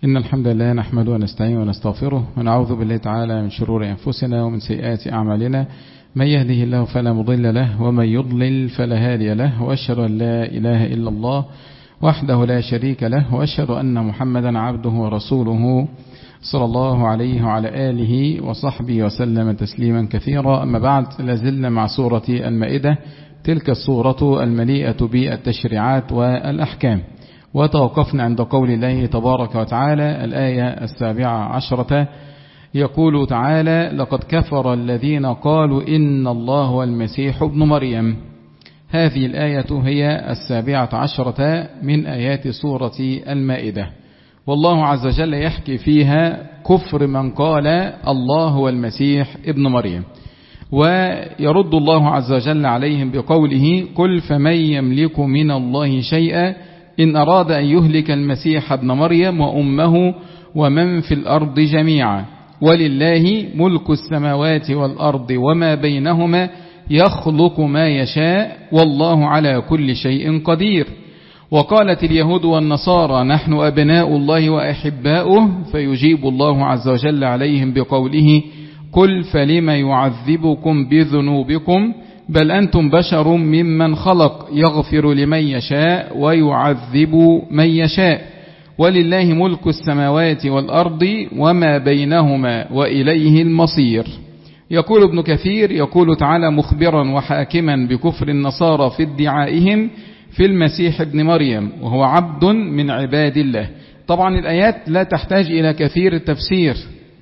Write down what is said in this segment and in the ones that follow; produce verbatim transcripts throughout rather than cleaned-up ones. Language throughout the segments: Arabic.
إن الحمد لله نحمده ونستعينه ونستغفره ونعوذ بالله تعالى من شرور أنفسنا ومن سيئات أعمالنا. من يهده الله فلا مضل له ومن يضلل فلا هادي له، وأشهد أن لا إله إلا الله وحده لا شريك له، وأشهد أن محمدا عبده ورسوله صلى الله عليه وعلى آله وصحبه وسلم تسليما كثيرا. أما بعد، لازلنا مع سورة المائدة، تلك السورة المليئة بالتشريعات والأحكام، وتوقفنا عند قول الله تبارك وتعالى الآية السابعة عشرة. يقول تعالى: لقد كفر الذين قالوا إن الله هو المسيح ابن مريم. هذه الآية هي السابعة عشرة من آيات سورة المائدة، والله عز وجل يحكي فيها كفر من قال الله هو المسيح ابن مريم، ويرد الله عز وجل عليهم بقوله: قل فمن يملك من الله شيئا إن أراد أن يهلك المسيح ابن مريم وأمه ومن في الأرض جميعا ولله ملك السماوات والأرض وما بينهما يخلق ما يشاء والله على كل شيء قدير. وقالت اليهود والنصارى نحن أبناء الله وأحباؤه، فيجيب الله عز وجل عليهم بقوله: قل فلم يعذبكم بذنوبكم بل أنتم بشر ممن خلق يغفر لمن يشاء ويعذب من يشاء ولله ملك السماوات والأرض وما بينهما وإليه المصير. يقول ابن كثير: يقول تعالى مخبرا وحاكما بكفر النصارى في ادعائهم في المسيح ابن مريم وهو عبد من عباد الله. طبعا الآيات لا تحتاج إلى كثير التفسير،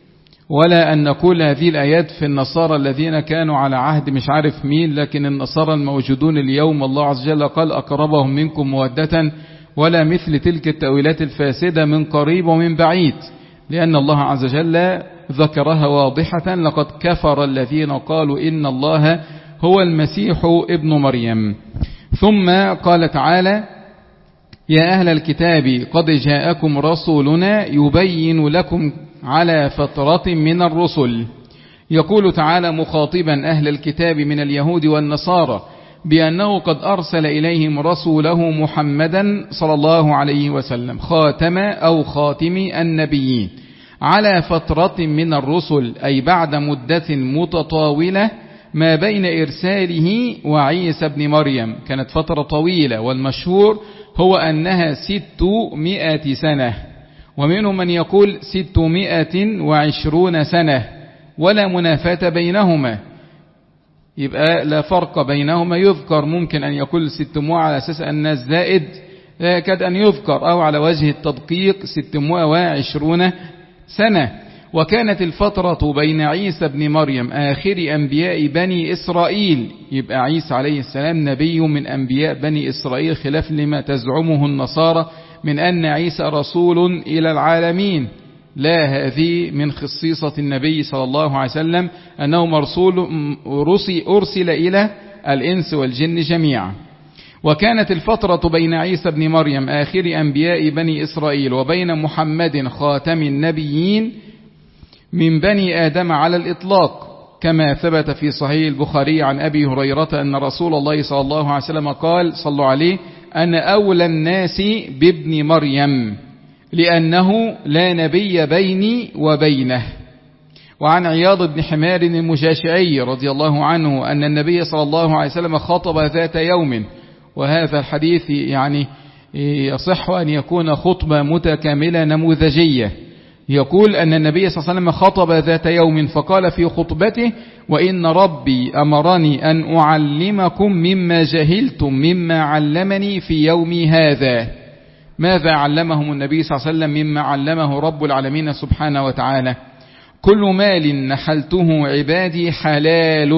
ولا أن نقول هذه الآيات في النصارى الذين كانوا على عهد مش عارف مين، لكن النصارى الموجودون اليوم الله عز وجل قال أقربهم منكم مودة، ولا مثل تلك التأويلات الفاسدة من قريب ومن بعيد، لأن الله عز وجل ذكرها واضحة: لقد كفر الذين قالوا إن الله هو المسيح ابن مريم. ثم قال تعالى: يا أهل الكتاب قد جاءكم رسولنا يبين لكم على فترة من الرسل. يقول تعالى مخاطبا أهل الكتاب من اليهود والنصارى بأنه قد أرسل إليهم رسوله محمدا صلى الله عليه وسلم خاتم أو خاتم النبيين على فترة من الرسل، أي بعد مدة متطاولة ما بين إرساله وعيسى ابن مريم، كانت فترة طويلة، والمشهور هو أنها ستمائة سنة، ومنهم من يقول ستمائة وعشرون سنة، ولا منافاة بينهما، يبقى لا فرق بينهما. يذكر ممكن أن يقول ستمائة على أساس أن الزائد كاد أن يذكر، أو على وجه التدقيق ستمائة وعشرون سنة. وكانت الفترة بين عيسى بن مريم آخر أنبياء بني إسرائيل، يبقى عيسى عليه السلام نبي من أنبياء بني إسرائيل، خلاف لما تزعمه النصارى من أن عيسى رسول إلى العالمين. لا، هذه من خصيصة النبي صلى الله عليه وسلم أنه مرسول أرسل إلى الإنس والجن جميعا. وكانت الفترة بين عيسى بن مريم آخر أنبياء بني إسرائيل وبين محمد خاتم النبيين من بني آدم على الإطلاق، كما ثبت في صحيح البخاري عن أبي هريرة أن رسول الله صلى الله عليه وسلم قال صلوا عليه: أنا أولى الناس بابن مريم لأنه لا نبي بيني وبينه. وعن عياض بن حمار المجاشعي رضي الله عنه أن النبي صلى الله عليه وسلم خطب ذات يوم، وهذا الحديث يعني يصح أن يكون خطبة متكاملة نموذجية. يقول أن النبي صلى الله عليه وسلم خطب ذات يوم فقال في خطبته: وإن ربي أمرني أن أعلمكم مما جهلتم مما علمني في يومي هذا. ماذا علمهم النبي صلى الله عليه وسلم مما علمه رب العالمين سبحانه وتعالى؟ كل مال نحلته عبادي حلال،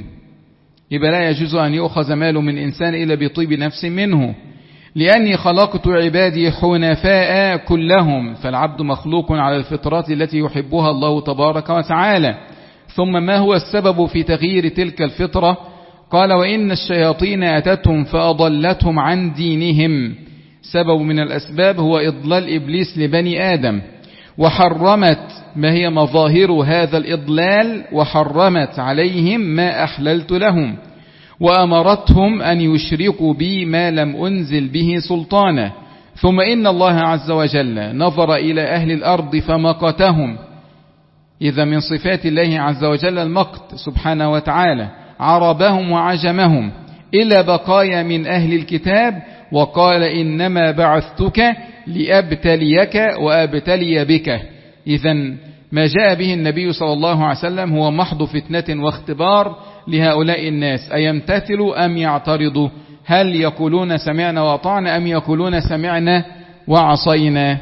يبقى لا يجوز أن يؤخذ مال من إنسان إلا بطيب نفس منه، لأني خلقت عبادي حنفاء كلهم، فالعبد مخلوق على الفطرات التي يحبها الله تبارك وتعالى. ثم ما هو السبب في تغيير تلك الفطرة؟ قال: وإن الشياطين أتتهم فأضلتهم عن دينهم. سبب من الأسباب هو إضلال إبليس لبني آدم، وحرمت ما هي مظاهر هذا الإضلال، وحرمت عليهم ما أحللت لهم، وأمرتهم أن يشركوا بي ما لم أنزل به سلطانا، ثم إن الله عز وجل نظر إلى أهل الأرض فمقتهم، إذا من صفات الله عز وجل المقت سبحانه وتعالى، عربهم وعجمهم إلى بقايا من أهل الكتاب، وقال إنما بعثتك لأبتليك وأبتلي بك. إذن ما جاء به النبي صلى الله عليه وسلم هو محض فتنة واختبار لهؤلاء الناس، أيمتثلوا أم يعترضوا؟ هل يقولون سمعنا وأطعنا أم يقولون سمعنا وعصينا؟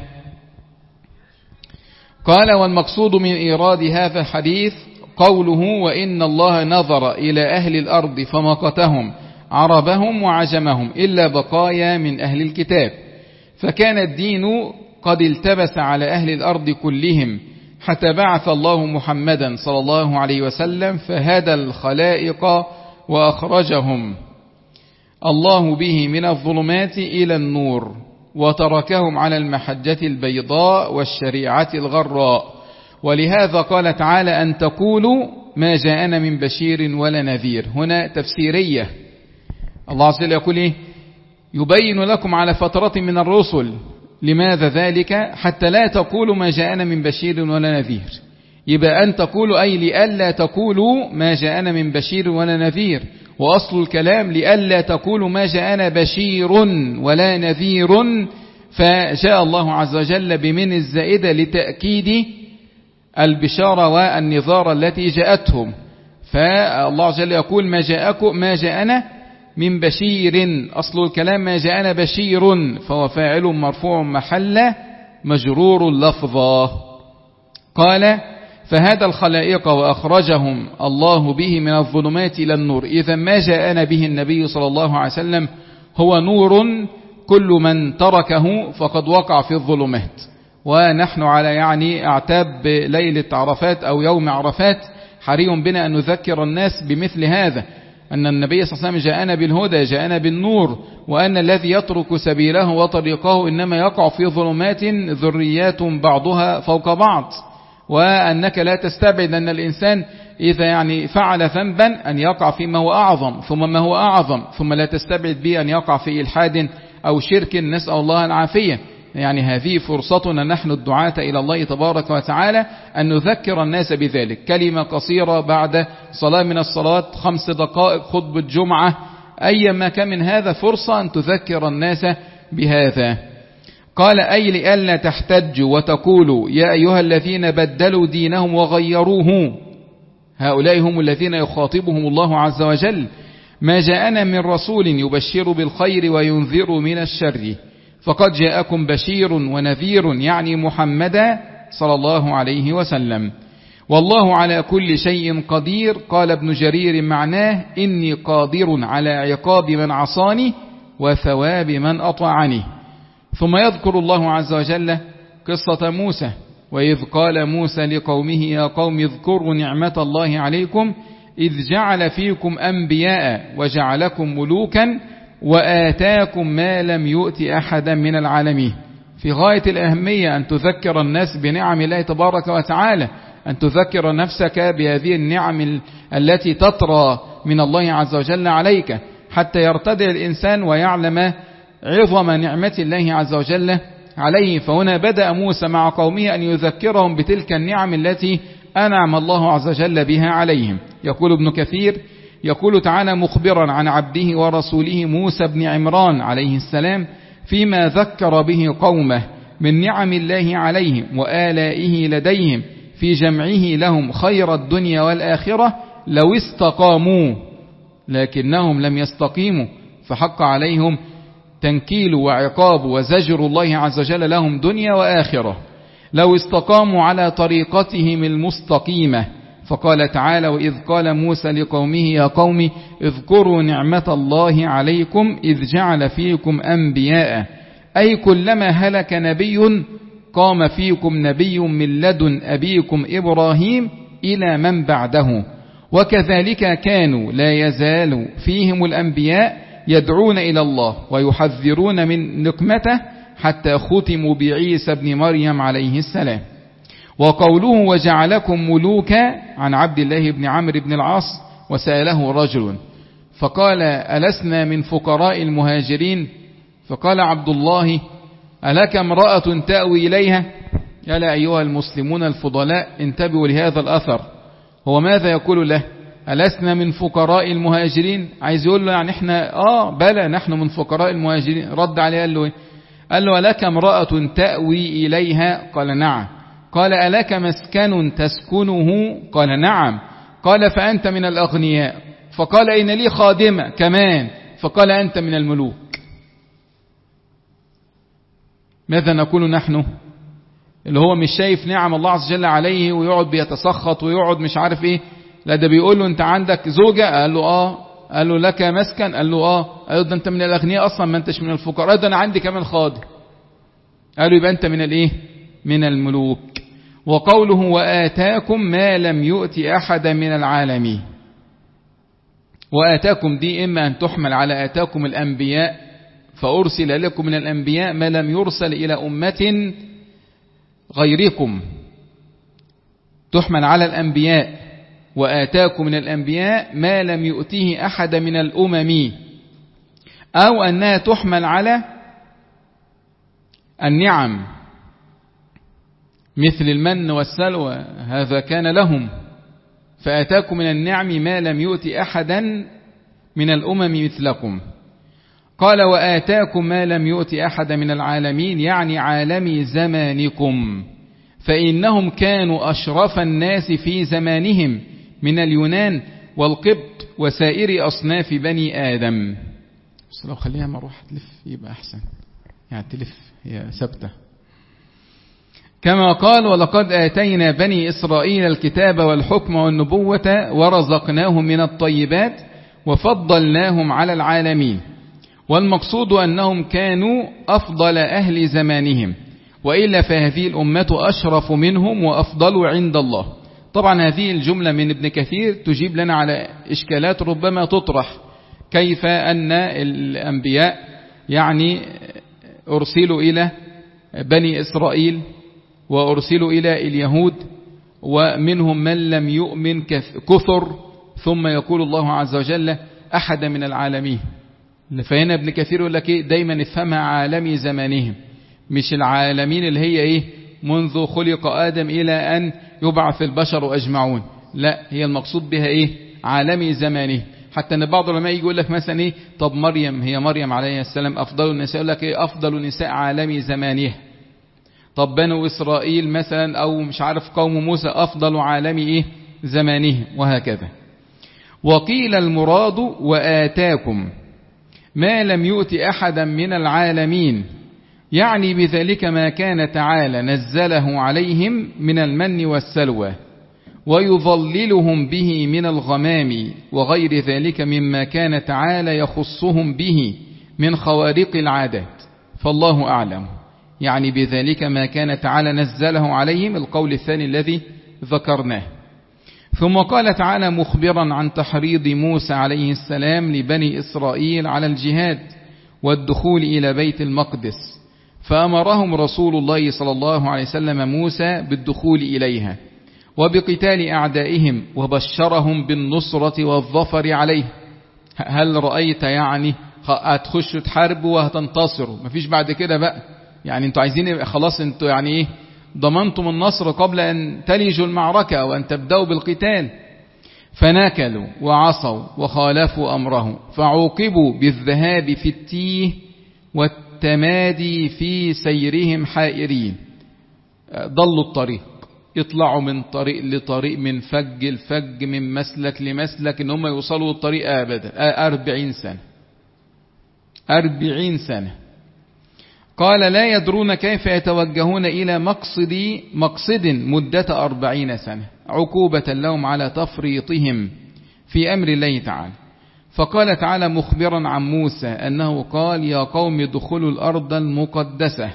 قال: والمقصود من إيراد هذا الحديث قوله: وإن الله نظر إلى أهل الأرض فمقتهم عربهم وعجمهم إلا بقايا من أهل الكتاب، فكان الدين قد التبس على أهل الأرض كلهم حتى بعث الله محمدا صلى الله عليه وسلم فهدى الخلائق وأخرجهم الله به من الظلمات إلى النور، وتركهم على المحجة البيضاء والشريعة الغراء. ولهذا قال تعالى: أن تقولوا ما جاءنا من بشير ولا نذير. هنا تفسيرية، الله عز وجل يقول إيه؟ يبين لكم على فترة من الرسل. لماذا ذلك؟ حتى لا تقولوا ما جاءنا من بشير ولا نذير. يبقى أن تقولوا أي لألا تقولوا ما جاءنا من بشير ولا نذير، وأصل الكلام لألا تقولوا ما جاءنا بشير ولا نذير، فجاء الله عز وجل بمن الزائدة لتأكيد البشارة والنذار التي جاءتهم. فالله عز وجل يقول: ما جاءكم ما جاءنا من بشير، أصل الكلام ما جاءنا بشير، فهو فاعل مرفوع محل مجرور لفظا. قال: فهذا الخلائق وأخرجهم الله به من الظلمات إلى النور. إذا ما جاءنا به النبي صلى الله عليه وسلم هو نور، كل من تركه فقد وقع في الظلمات. ونحن على يعني اعتاب ليلة عرفات أو يوم عرفات حري بنا أن نذكر الناس بمثل هذا، أن النبي صلى الله عليه وسلم جاءنا بالهدى، جاءنا بالنور، وأن الذي يترك سبيله وطريقه إنما يقع في ظلمات ذريات بعضها فوق بعض. وأنك لا تستبعد أن الإنسان إذا يعني فعل ذنبا أن يقع فيما هو أعظم ثم ما هو أعظم، ثم لا تستبعد به أن يقع في إلحاد أو شرك، نسأل الله العافية. يعني هذه فرصتنا نحن الدعاة إلى الله تبارك وتعالى أن نذكر الناس بذلك. كلمة قصيرة بعد صلاة من الصلاة، خمس دقائق خطبة جمعة، أيما كان من هذا فرصة أن تذكر الناس بهذا. قال: أي لئلا تحتجوا وتقولوا يا أيها الذين بدلوا دينهم وغيروه. هؤلاء هم الذين يخاطبهم الله عز وجل: ما جاءنا من رسول يبشر بالخير وينذر من الشر، فقد جاءكم بشير ونذير، يعني محمدا صلى الله عليه وسلم. والله على كل شيء قدير. قال ابن جرير معناه: إني قادر على عقاب من عصاني وثواب من أطاعني. ثم يذكر الله عز وجل قصة موسى: وإذ قال موسى لقومه يا قوم اذكروا نعمة الله عليكم إذ جعل فيكم أنبياء وجعلكم ملوكا وآتاكم ما لم يؤت أحدا من العالمين. في غاية الأهمية أن تذكر الناس بنعم الله تبارك وتعالى، أن تذكر نفسك بهذه النعم التي تطرى من الله عز وجل عليك، حتى يرتدع الإنسان ويعلم عظم نعمة الله عز وجل عليه. فهنا بدأ موسى مع قومه أن يذكرهم بتلك النعم التي أنعم الله عز وجل بها عليهم. يقول ابن كثير يقول تعالى مخبرا عن عبده ورسوله موسى بن عمران عليه السلام فيما ذكر به قومه من نعم الله عليهم وآلائه لديهم في جمعه لهم خير الدنيا والآخرة لو استقاموا، لكنهم لم يستقيموا فحق عليهم تنكيل وعقاب وزجر الله عز وجل لهم دنيا وآخرة. لو استقاموا على طريقتهم المستقيمة. فقال تعالى: وإذ قال موسى لقومه يا قوم اذكروا نعمة الله عليكم إذ جعل فيكم أنبياء، أي كلما هلك نبي قام فيكم نبي من لدن أبيكم إبراهيم إلى من بعده، وكذلك كانوا لا يزال فيهم الأنبياء يدعون إلى الله ويحذرون من نقمته حتى ختموا بعيسى بن مريم عليه السلام. وقوله وجعلكم ملوكا عن عبد الله بن عمرو بن العاص: وسأله رجل فقال: ألسنا من فقراء المهاجرين؟ فقال عبد الله: ألك امرأة تأوي إليها؟ يا أيها المسلمون الفضلاء انتبهوا لهذا الأثر. هو ماذا يقول له؟ ألسنا من فقراء المهاجرين؟ عايز يقول له يعني احنا آه بلى نحن من فقراء المهاجرين. رد عليه قال له ايه؟ قال له ألك امرأة تأوي إليها؟ قال نعم. قال ألك مسكن تسكنه؟ قال نعم. قال فأنت من الأغنياء. فقال إن لي خادمة كمان. فقال أنت من الملوك. ماذا نقول نحن؟ اللي هو مش شايف نعم الله عز وجل عليه ويقعد بيتسخط ويقعد مش عارف ايه، لا ده بيقول له انت عندك زوجة؟ قال له اه. قال له لك مسكن؟ قال له اه. قال له ده انت من الأغنياء اصلا ما انتش من الفقراء. ده انا عندي كمان خادم. قال له يبقى انت من الايه؟ من الملوك. وقوله وآتاكم ما لم يؤت أحد من العالمين. وآتاكم دي إما أن تحمل على آتاكم الأنبياء فأرسل لكم من الأنبياء ما لم يرسل إلى أمة غيركم، تحمل على الأنبياء. وآتاكم من الأنبياء ما لم يؤته أحد من الأمم، أو أنها تحمل على النعم مثل المن والسلوى، هذا كان لهم. فآتاكم من النعم ما لم يؤت أحدا من الأمم مثلكم. قال وآتاكم ما لم يؤت أحد من العالمين، يعني عالمي زمانكم، فإنهم كانوا أشرف الناس في زمانهم من اليونان والقبط وسائر أصناف بني آدم. بس لو خليها مروح تلف يبقى أحسن، يعني تلف هي ثابتة. كما قال ولقد آتينا بني إسرائيل الكتاب والحكم والنبوة ورزقناهم من الطيبات وفضلناهم على العالمين. والمقصود أنهم كانوا أفضل أهل زمانهم، وإلا فهذه الأمة أشرف منهم وأفضل عند الله. طبعا هذه الجملة من ابن كثير تجيب لنا على إشكالات ربما تطرح، كيف أن الأنبياء يعني أرسلوا إلى بني إسرائيل وأرسلوا إلى اليهود ومنهم من لم يؤمن كثر، ثم يقول الله عز وجل أحد من العالمين. فهنا ابن كثير يقول لك إيه؟ دايما افهمها عالمي زمانهم، مش العالمين اللي هي إيه منذ خلق آدم إلى أن يبعث البشر أجمعون، لا هي المقصود بها إيه عالمي زمانه. حتى أن بعض العلماء يقول لك مثلا إيه طب مريم، هي مريم عليه السلام أفضل النساء، يقول لك إيه أفضل نساء عالمي زمانه. طب بنو إسرائيل مثلا أو مش عارف قوم موسى أفضل عالمي إيه زمانه، وهكذا. وقيل المراد وآتاكم ما لم يؤت أحدا من العالمين، يعني بذلك ما كان تعالى نزله عليهم من المن والسلوى ويظللهم به من الغمام وغير ذلك مما كان تعالى يخصهم به من خوارق العادات، فالله أعلم. يعني بذلك ما كان تعالى نزله عليهم، القول الثاني الذي ذكرناه. ثم قال تعالى مخبرا عن تحريض موسى عليه السلام لبني إسرائيل على الجهاد والدخول إلى بيت المقدس، فأمرهم رسول الله صلى الله عليه وسلم موسى بالدخول إليها وبقتال أعدائهم، وبشرهم بالنصرة والظفر عليه. هل رأيت يعني هتخشوا تحاربوا وهتنتصروا، مفيش بعد كده بقى، يعني انتوا عايزين خلاص انتوا يعني ايه ضمنتم النصر قبل أن تلجوا المعركة أو أن تبدأوا بالقتال. فناكلوا وعصوا وخالفوا أمره، فعوقبوا بالذهاب في التيه والتمادي في سيرهم حائرين. ضلوا الطريق، يطلعوا من طريق لطريق، من فج الفج، من مسلك لمسلك، إن هم يوصلوا الطريق أبدا أربعين سنة أربعين سنة. قال لا يدرون كيف يتوجهون إلى مقصد مقصد مدة أربعين سنة، عقوبة لهم على تفريطهم في أمر الله تعالى. فقال تعالى مخبرا عن موسى أنه قال يا قوم ادخلوا الأرض المقدسة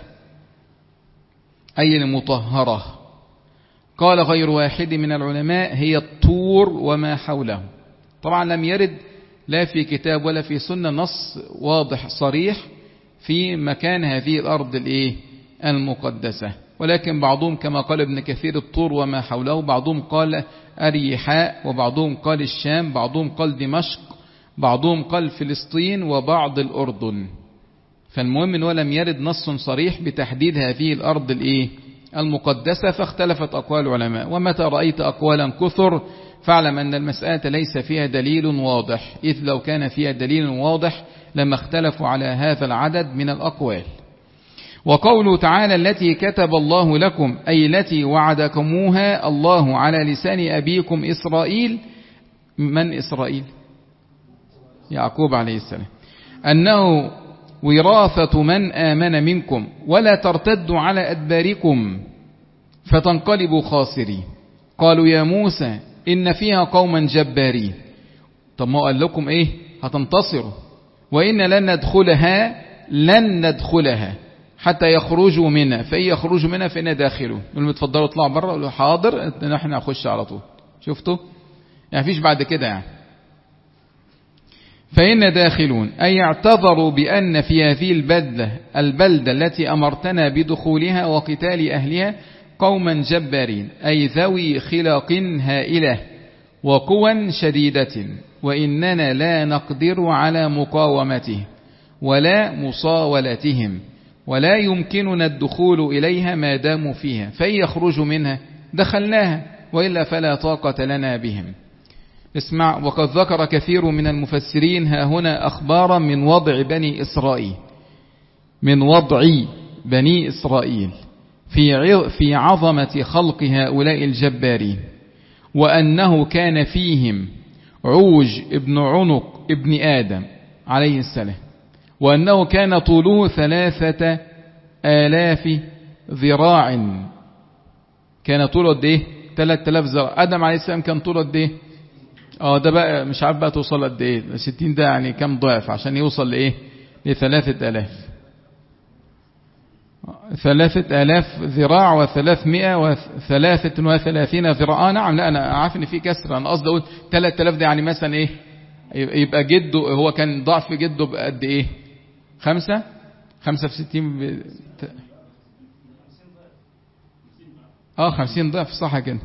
أي المطهرة. قال غير واحد من العلماء هي الطور وما حوله. طبعا لم يرد لا في كتاب ولا في سنة نص واضح صريح في مكان هذه الأرض الإيه المقدسة، ولكن بعضهم كما قال ابن كثير الطور وما حوله، بعضهم قال أريحاء، وبعضهم قال الشام، بعضهم قال دمشق، بعضهم قال فلسطين، وبعض الأردن. فالمهم أنه لم يرد نص صريح بتحديد هذه الأرض الإيه المقدسة، فاختلفت أقوال العلماء. ومتى رأيت أقوالا كثر فاعلم أن المسألة ليس فيها دليل واضح، إذ لو كان فيها دليل واضح لما اختلفوا على هذا العدد من الأقوال. وقوله تعالى التي كتب الله لكم أي التي وعدكموها الله على لسان أبيكم إسرائيل. من إسرائيل؟ يعقوب عليه السلام. أنه وراثة من آمن منكم ولا ترتدوا على أدباركم فتنقلبوا خاسرين. قالوا يا موسى إن فيها قوما جبارين. طب ما قال لكم إيه هتنتصروا، وإن لن ندخلها لن ندخلها حتى يخرجوا منها، فإن يخرجوا منها فإن داخلوا. يقولوا اتفضلوا اطلعوا بره، يقولوا حاضر نحن نخش على طول. شفتوا يعني فيش بعد كده يعني. فإن داخلون أي اعتذروا بأن في هذه البلدة البلدة التي أمرتنا بدخولها وقتال أهلها قوما جبارين أي ذوي خلق هائلة وقوى شديدة، وإننا لا نقدر على مقاومته ولا مصاولتهم، ولا يمكننا الدخول إليها ما داموا فيها، فإن يخرجوا منها دخلناها وإلا فلا طاقة لنا بهم. اسمع، وقد ذكر كثير من المفسرين ها هنا أخبارا من وضع بني إسرائيل من وضع بني إسرائيل في في عظمة خلق هؤلاء الجبارين، وأنه كان فيهم عوج ابن عنق ابن آدم عليه السلام، وأنه كان طوله ثلاثة آلاف ذراع. كان طوله قد ايه؟ ثلاثة آلاف ذراع. آدم عليه السلام كان طوله قد ايه؟ اه ده بقى مش عارف بقى توصل قد ايه، ستين ده يعني كم ضعف عشان يوصل لايه؟ لثلاثة آلاف. ثلاثة آلاف ذراع وثلاثمائة وثلاثة وثلاثين ذراع. آه نعم، لا أنا عارف إن في كسر، أنا قصدي أقول ثلاثة آلاف ده يعني مثلا إيه؟ يبقى جده هو كان ضعف جده بقد إيه؟ خمسة خمسة في ستين ب... آه خمسين ضعف صح كده.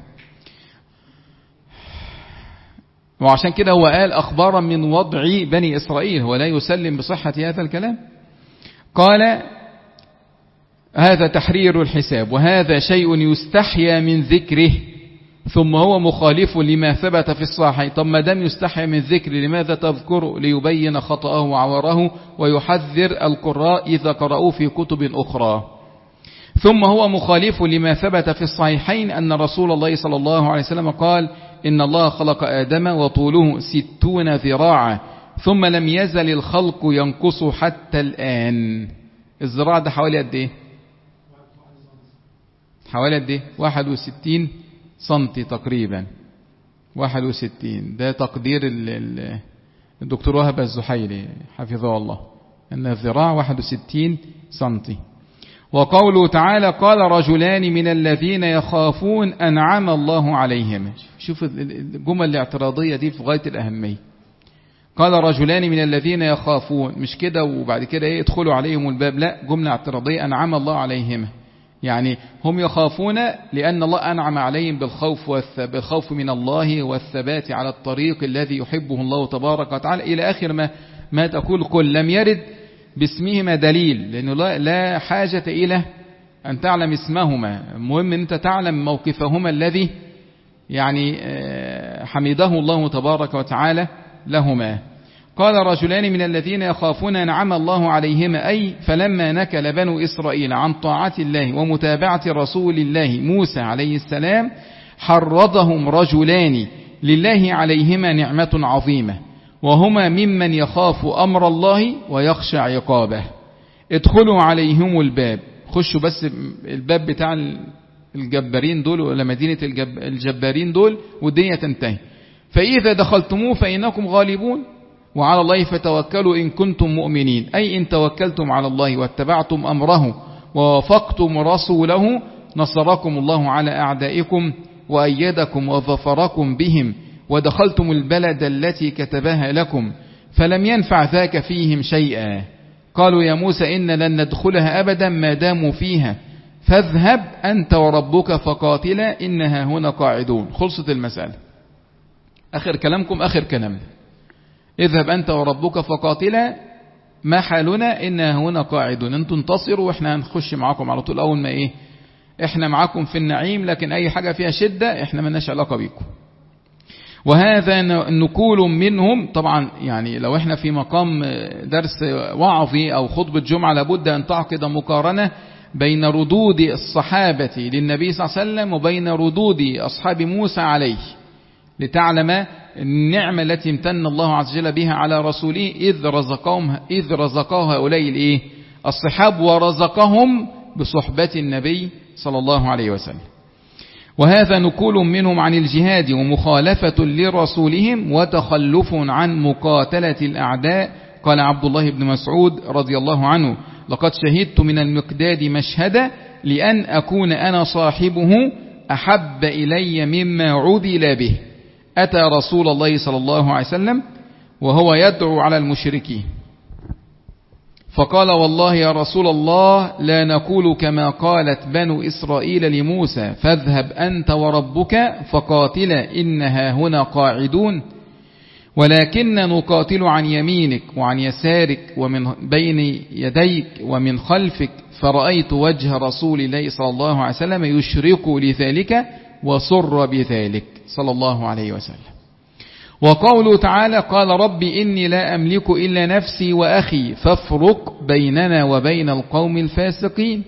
وعشان كده هو قال أخبارا من وضع بني إسرائيل، هو لا يسلم بصحة هذا الكلام. قال هذا تحرير الحساب، وهذا شيء يستحيا من ذكره، ثم هو مخالف لما ثبت في الصحيح. طب ما دام يستحيا من ذكر لماذا تذكره؟ ليبين خطأه وعوره ويحذر القراء إذا قرأوا في كتب أخرى. ثم هو مخالف لما ثبت في الصحيحين أن رسول الله صلى الله عليه وسلم قال إن الله خلق آدم وطوله ستون ذراعا ثم لم يزل الخلق ينقص حتى الآن. الذراع ده حوالي قد ايه؟ حوالي قد ايه؟ واحد وستين سنتي تقريبا. واحد وستين ده تقدير الدكتور وهب الزحيلي حفظه الله أن الذراع واحد وستين سنتي. وقوله تعالى قال رجلان من الذين يخافون أنعم الله عليهم. شوف الجمل الاعتراضية دي في غاية الأهمية. قال رجلان من الذين يخافون، مش كده وبعد كده ايه ادخلوا عليهم الباب، لا جملة اعتراضية أنعم الله عليهم، يعني هم يخافون لأن الله أنعم عليهم بالخوف بالخوف من الله والثبات على الطريق الذي يحبه الله تبارك وتعالى إلى آخر ما ما تقول. قل لم يرد باسمهما دليل، لأنه لا, لا حاجة إلى أن تعلم اسمهما، المهم أن أنت تعلم موقفهما الذي يعني حمده الله تبارك وتعالى لهما. قال رجلان من الذين يخافون أنعم الله عليهما أي فلما نكل بنو إسرائيل عن طاعة الله ومتابعة رسول الله موسى عليه السلام حرضهم رجلان لله عليهما نعمة عظيمة، وهما ممن يخاف أمر الله ويخشى عقابه. ادخلوا عليهم الباب، خشوا بس الباب بتاع الجبارين دول ولا مدينة الجبارين دول والدنيا تنتهي. فإذا دخلتموه فإنكم غالبون وعلى الله فتوكلوا إن كنتم مؤمنين، أي إن توكلتم على الله واتبعتم أمره ووافقتم رسوله نصركم الله على أعدائكم وأيدكم وظفركم بهم ودخلتم البلد التي كتبها لكم فلم ينفع ذاك فيهم شيئا. قالوا يا موسى إن لن ندخلها أبدا ما داموا فيها فاذهب أنت وربك فقاتلا إنها هنا قاعدون. خلصت المسألة، آخر كلامكم آخر كلام، اذهب أنت وربك فقاتلا ما حالنا إننا هنا قاعدون، انتم انتصروا واحنا هنخش معاكم على طول أول ما إيه احنا معاكم في النعيم، لكن أي حاجة فيها شدة احنا ملناش علاقة بيكم. وهذا نقول منهم. طبعا يعني لو احنا في مقام درس وعظي أو خطبة جمعة لابد أن تعقد مقارنة بين ردود الصحابة للنبي صلى الله عليه وسلم وبين ردود أصحاب موسى عليه، لتعلم النعمة التي امتن الله عز وجل بها على رسوله إذ رزقهم إذ رزقه هؤلاء الإيه الصحاب ورزقهم بصحبة النبي صلى الله عليه وسلم. وهذا نقول منهم عن الجهاد ومخالفة لرسولهم وتخلف عن مقاتلة الأعداء. قال عبد الله بن مسعود رضي الله عنه: لقد شهدت من المقداد مشهدا لأن أكون أنا صاحبه أحب إلي مما عُذل به. أتى رسول الله صلى الله عليه وسلم وهو يدعو على المشركين فقال: والله يا رسول الله لا نقول كما قالت بنو إسرائيل لموسى فاذهب أنت وربك فقاتلا إنها هنا قاعدون، ولكن نقاتل عن يمينك وعن يسارك ومن بين يديك ومن خلفك. فرأيت وجه رسول الله صلى الله عليه وسلم يشرق لذلك وسر بذلك صلى الله عليه وسلم. وقوله تعالى: قال رب إني لا أملك إلا نفسي وأخي فافرق بيننا وبين القوم الفاسقين.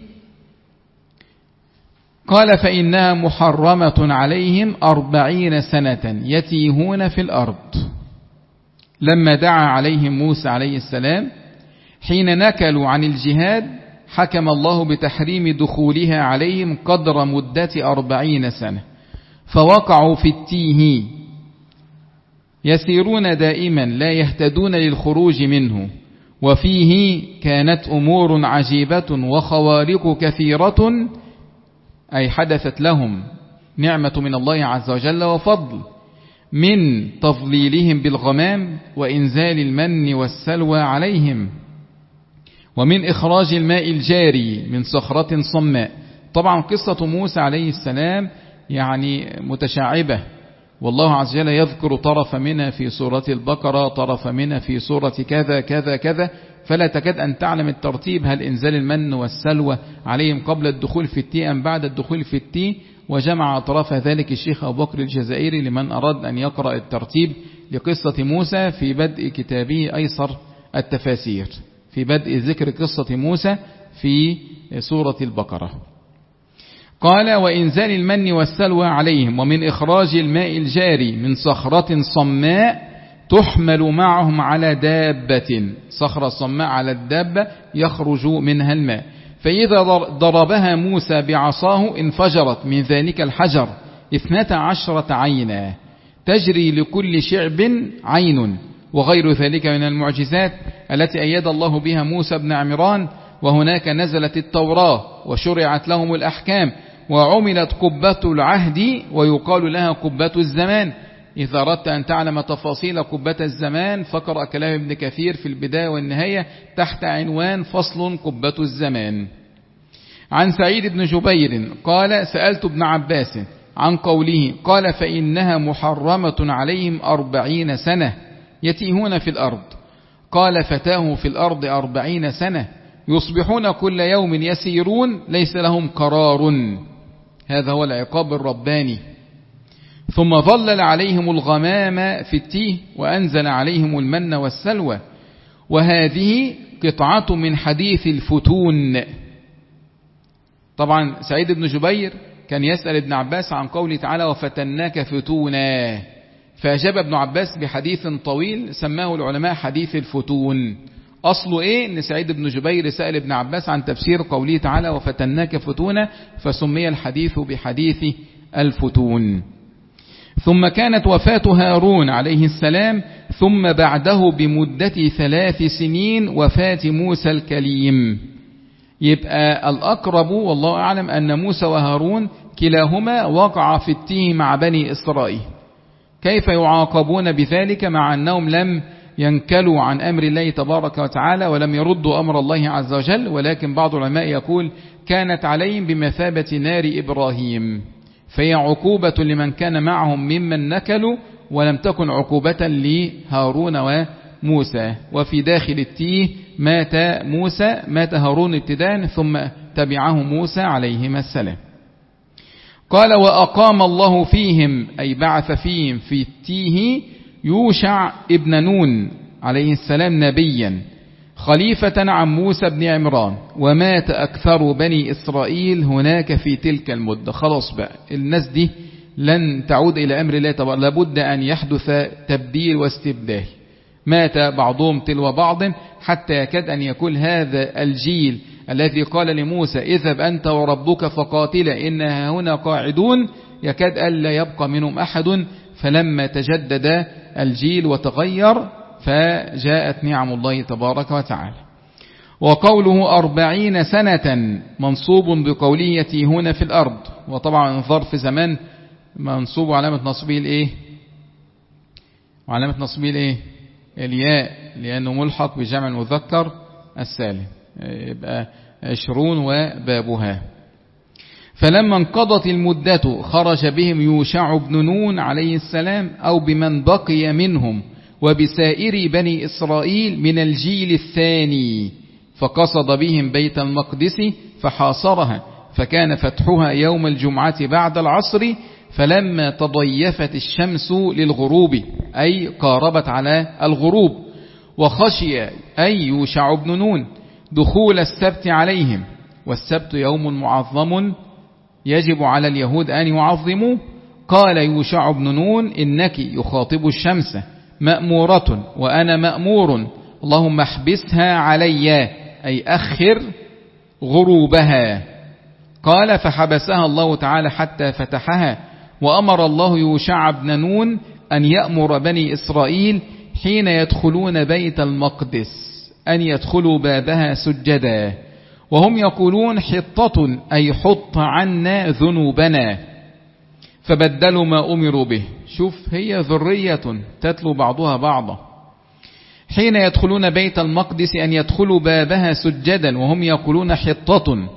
قال: فإنها محرمة عليهم أربعين سنة يتيهون في الأرض. لما دعا عليهم موسى عليه السلام حين نكلوا عن الجهاد حكم الله بتحريم دخولها عليهم قدر مدة أربعين سنة، فوقعوا في التيه يسيرون دائما لا يهتدون للخروج منه. وفيه كانت أمور عجيبة وخوارق كثيرة، أي حدثت لهم نعمة من الله عز وجل وفضل، من تضليلهم بالغمام وإنزال المن والسلوى عليهم، ومن إخراج الماء الجاري من صخرة صماء. طبعا قصة موسى عليه السلام يعني متشعبة، والله عز وجل يذكر طرف منها في سورة البقرة، طرف منها في سورة كذا كذا كذا، فلا تكاد أن تعلم الترتيب، هل إنزال المن والسلوى عليهم قبل الدخول في التي أم بعد الدخول في التي. وجمع أطراف ذلك الشيخ أبو بكر الجزائري لمن أراد أن يقرأ الترتيب لقصة موسى في بدء كتابه أيسر التفاسير، في بدء ذكر قصة موسى في سورة البقرة. قال: وإنزال المن والسلوى عليهم ومن إخراج الماء الجاري من صخرة صماء تحمل معهم على دابة، صخرة صماء على الدابة يخرج منها الماء، فإذا ضربها موسى بعصاه انفجرت من ذلك الحجر اثنتا عشرة عينا تجري لكل شعب عين، وغير ذلك من المعجزات التي أيد الله بها موسى بن عمران. وهناك نزلت التوراة وشرعت لهم الأحكام وعملت قبة العهد ويقال لها قبة الزمان. إذا أردت أن تعلم تفاصيل قبة الزمان فقرأ كلام ابن كثير في البداية والنهاية تحت عنوان فصل قبة الزمان. عن سعيد بن جبير قال: سألت ابن عباس عن قوله قال: فإنها محرمة عليهم أربعين سنة يتيهون في الأرض. قال: فتاه في الأرض أربعين سنة يصبحون كل يوم يسيرون ليس لهم قرار، هذا هو العقاب الرباني. ثم ظلل عليهم الغمام في التيه وأنزل عليهم المن والسلوى. وهذه قطعة من حديث الفتون. طبعا سعيد بن جبير كان يسأل ابن عباس عن قوله تعالى: وفتناك فتونا، فأجاب ابن عباس بحديث طويل سماه العلماء حديث الفتون. أصله إيه؟ إن سعيد بن جبير سأل ابن عباس عن تفسير قوله تعالى: وفتناك فتونا، فسمي الحديث بحديث الفتون. ثم كانت وفاة هارون عليه السلام، ثم بعده بمدة ثلاث سنين وفاة موسى الكليم. يبقى الأقرب والله أعلم أن موسى وهارون كلاهما وقع في التيه مع بني إسرائيل. كيف يعاقبون بذلك مع أنهم لم ينكلوا عن أمر الله تبارك وتعالى ولم يردوا أمر الله عز وجل؟ ولكن بعض العلماء يقول كانت عليهم بمثابة نار إبراهيم، فهي عقوبة لمن كان معهم ممن نكلوا ولم تكن عقوبة لهارون موسى. وفي داخل التيه مات موسى، مات هارون ابتداء ثم تبعه موسى عليهما السلام. قال وأقام الله فيهم أي بعث فيهم في التيه يوشع ابن نون عليه السلام نبيا خليفة عن موسى بن عمران، ومات أكثر بني إسرائيل هناك في تلك المدة. خلاص بقى الناس دي لن تعود إلى أمر الله طبعا، لابد أن يحدث تبديل واستبدال. مات بعضهم تلو بعض حتى يكاد أن يكون هذا الجيل الذي قال لموسى اذهب أنت وربك فقاتلا إنها هنا قاعدون، يكاد ألا يبقى منهم أحد. فلما تجدد الجيل وتغير فجاءت نعم الله تبارك وتعالى. وقوله أربعين سنة منصوب بقوله يتيهون في الأرض، وطبعا ظرف زمان منصوب علامة نصبه الايه، وعلامة نصبه الايه الياء، لأنه ملحق بجمع المذكر السالم، يبقى عشرون وبابها. فلما انقضت المدة خرج بهم يوشع بن نون عليه السلام أو بمن بقي منهم وبسائر بني إسرائيل من الجيل الثاني، فقصد بهم بيت المقدس فحاصرها، فكان فتحها يوم الجمعة بعد العصر، فلما تضيفت الشمس للغروب أي قاربت على الغروب، وخشي أي يوشع بن نون دخول السبت عليهم، والسبت يوم معظم يجب على اليهود أن يعظموا. قال يوشع بن نون إنك يخاطب الشمس مأمورة وأنا مأمور، اللهم احبسها علي أي أخر غروبها. قال فحبسها الله تعالى حتى فتحها. وأمر الله يوشع بن نون أن يأمر بني إسرائيل حين يدخلون بيت المقدس أن يدخلوا بابها سجدا، وهم يقولون حطة أي حط عنا ذنوبنا، فبدلوا ما أمروا به. شوف هي ذرية تتلو بعضها بعضا. حين يدخلون بيت المقدس أن يدخلوا بابها سجدا وهم يقولون حطة،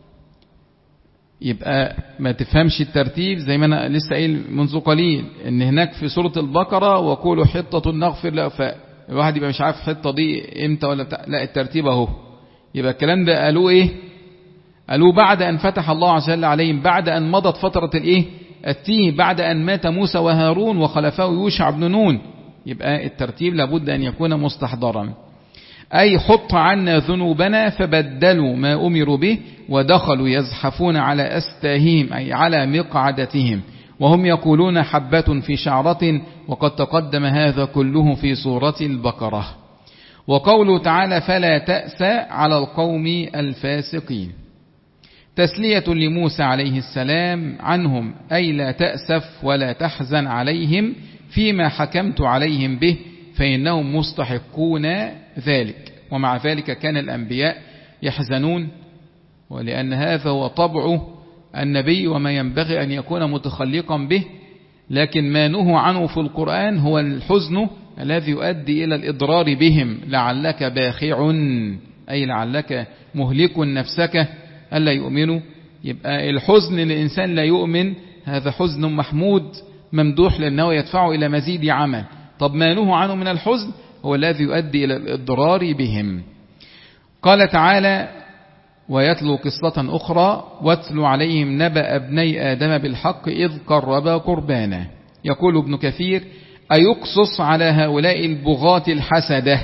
يبقى ما تفهمش الترتيب زي ما أنا لسه قايل منذ قليل إن هناك في سورة البقرة وقولوا حطة نغفر له، فالواحد يبقى مش عارف حطة دي امتى ولا بتاع، لا الترتيب اهو. يبقى الكلام ده قالوه ايه؟ قالوه بعد أن فتح الله عز وجل عليهم، بعد أن مضت فترة الايه التيه، بعد أن مات موسى وهارون وخلفه يوشع بن نون. يبقى الترتيب لابد أن يكون مستحضرا. أي حط عنا ذنوبنا، فبدلوا ما أمروا به ودخلوا يزحفون على أستاههم أي على مقعدتهم، وهم يقولون حبة في شعرة، وقد تقدم هذا كله في سورة البقرة. وقوله تعالى فلا تأس على القوم الفاسقين، تسلية لموسى عليه السلام عنهم، أي لا تأسف ولا تحزن عليهم فيما حكمت عليهم به، فإنهم مستحقون ذلك. ومع ذلك كان الأنبياء يحزنون، ولأن هذا هو طبع النبي وما ينبغي أن يكون متخلقا به. لكن ما نهوا عنه في القرآن هو الحزن الذي يؤدي إلى الإضرار بهم، لعلك باخع أي لعلك مهلك نفسك ألا يؤمنوا. يبقى الحزن الإنسان لا يؤمن هذا حزن محمود ممدوح، لأنه يدفعه إلى مزيد عمل. طب ما نهوا عنه من الحزن هو الذي يؤدي إلى الإضرار بهم. قال تعالى ويتلو قصة أخرى واتلو عليهم نبأ ابني آدم بالحق إذ قربا قربانا. يقول ابن كثير أيقصص على هؤلاء البغاة الحسدة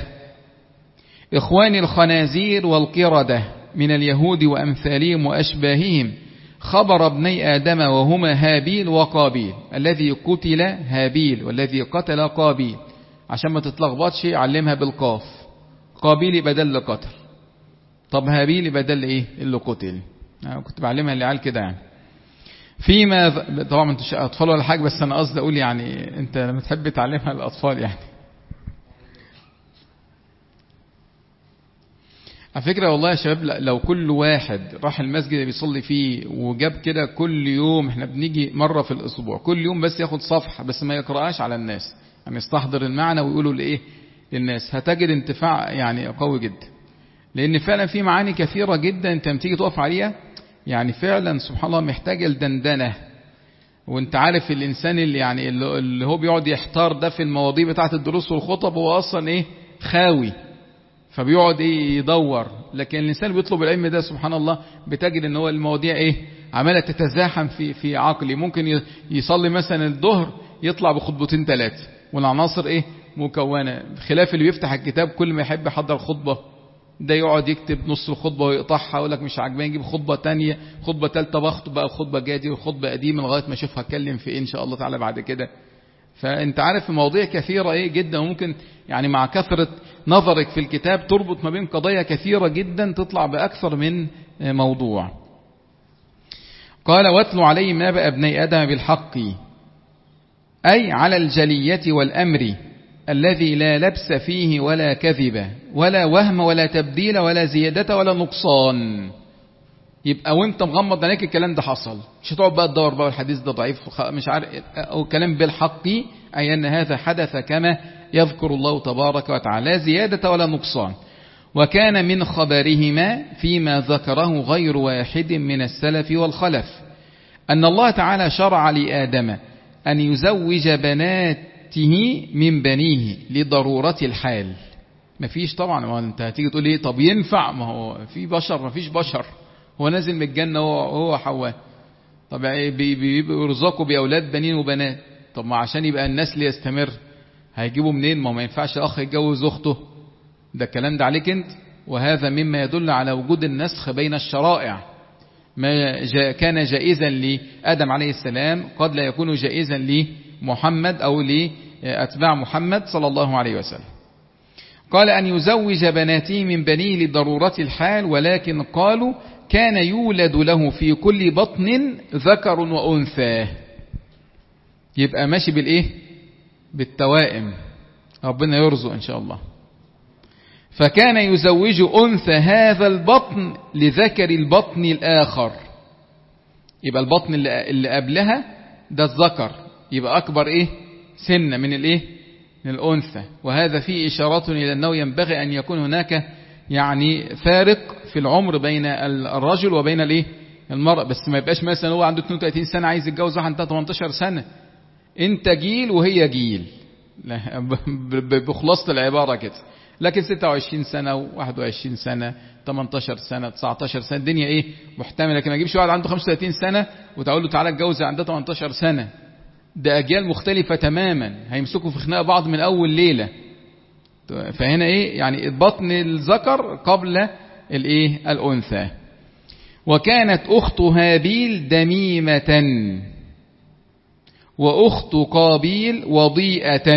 إخوان الخنازير والقردة من اليهود وأمثالهم وأشباههم خبر ابني آدم وهما هابيل وقابيل، الذي قتل هابيل والذي قتل قابيل، عشان ما تتلخبطش علمها بالقاف. قابيل بدل قتل، طب هابيل بدل ايه اللي قتل. أنا كنت بعلمها للعيال كده يعني. فيما طبعا انتوا اطفال ولا حاجه، بس انا قصدي اقول يعني انت لما تحب تعلمها للاطفال يعني. على فكرة والله يا شباب لو كل واحد راح المسجد بيصلي فيه وجاب كده كل يوم، احنا بنيجي مرة في الاسبوع كل يوم بس ياخد صفحة بس ما يقرأهاش على الناس، يعني يستحضر المعنى ويقولوا لايه للناس، هتجد انتفاع يعني قوي جدا. لان فعلا في معاني كثيرة جدا انت لما تيجي تقف عليها يعني فعلا سبحان الله محتاجة الدندنة. وانت عارف الانسان اللي يعني اللي هو بيقعد يحتار ده في المواضيع بتاعت الدروس والخطب هو اصلا ايه خاوي، فبيقعد ايه يدور. لكن الانسان بيطلب العلم ده سبحان الله بتجد ان هو المواضيع ايه عماله تتزاحم في في عقلي. ممكن يصلي مثلا الظهر يطلع بخطبتين ثلاثه والعناصر ايه مكونه، خلاف اللي بيفتح الكتاب كل ما يحب يحضر خطبه ده يقعد يكتب نص الخطبه ويقطعها ويقول لك مش عاجباني يجيب خطبه ثانيه، خطبه ثالثه بخطب بقى الخطبه الجايه دي وخطبه قديمه لغايه ما اشوف هتكلم في ايه ان شاء الله تعالى بعد كده. فانت عارف مواضيع كثيره ايه جدا، وممكن يعني مع كثره نظرك في الكتاب تربط ما بين قضايا كثيره جدا تطلع باكثر من موضوع. قال واتلوا عليهم نبأ ابني ادم بالحق، اي على الجليه والامر الذي لا لبس فيه ولا كذب ولا وهم ولا تبديل ولا زيادة ولا نقصان. يبقى وانت مغمض عليك الكلام ده حصل، مش هتقعد بقى تدور بقى الحديث ده ضعيف مش عارف، او كلام بالحق اي ان هذا حدث كما يذكر الله تبارك وتعالى لا زيادة ولا نقصان. وكان من خبرهما فيما ذكره غير واحد من السلف والخلف أن الله تعالى شرع لآدم أن يزوج بنات من بنيه لضرورة الحال. مفيش طبعا، ما انت هتيجي تقول ايه طب ينفع، ما هو في بشر ما فيش بشر، هو نازل من الجنة هو هو حواء، طب بيبقوا يرزقوا بأولاد بنين وبنات، طب ما عشان يبقى النسل يستمر هيجيبوا منين؟ ما هو ما ينفعش اخ يتجوز اخته، ده الكلام ده عليك انت. وهذا مما يدل على وجود النسخ بين الشرائع، ما جا كان جائزا لآدم عليه السلام قد لا يكون جائزا لمحمد أو لأتباع محمد صلى الله عليه وسلم. قال أن يزوج بناته من بنيه لضرورة الحال، ولكن قالوا كان يولد له في كل بطن ذكر وأنثى. يبقى ماشي بالإيه؟ بالتوائم، ربنا يرزق إن شاء الله. فكان يزوج أنثى هذا البطن لذكر البطن الآخر، يبقى البطن اللي قبلها ده الذكر يبقى أكبر إيه سنة من الإيه من الأنثى. وهذا فيه إشارات إلى أنه ينبغي أن يكون هناك يعني فارق في العمر بين الرجل وبين الإيه المرأة، بس ما يبقاش مثلا هو عنده اثنين وثلاثين سنة عايز يتجوز واحد عنده ثمانية عشر سنة، أنت جيل وهي جيل بخلاصة العبارة كده. لكن ستة وعشرين سنة وواحد وعشرين سنة ثمانية عشر سنة تسعة عشر سنة الدنيا ايه محتملة. لكن ما اجيبش واحد عنده خمسة وثلاثين سنة وتقول له تعالى اتجوز عنده ثمانية عشر سنة، ده اجيال مختلفة تماما هيمسكوا في خناق بعض من اول ليلة. فهنا ايه يعني بطن الذكر قبل الايه الانثى. وكانت اخت هابيل دميمة واخت قابيل وضيئة.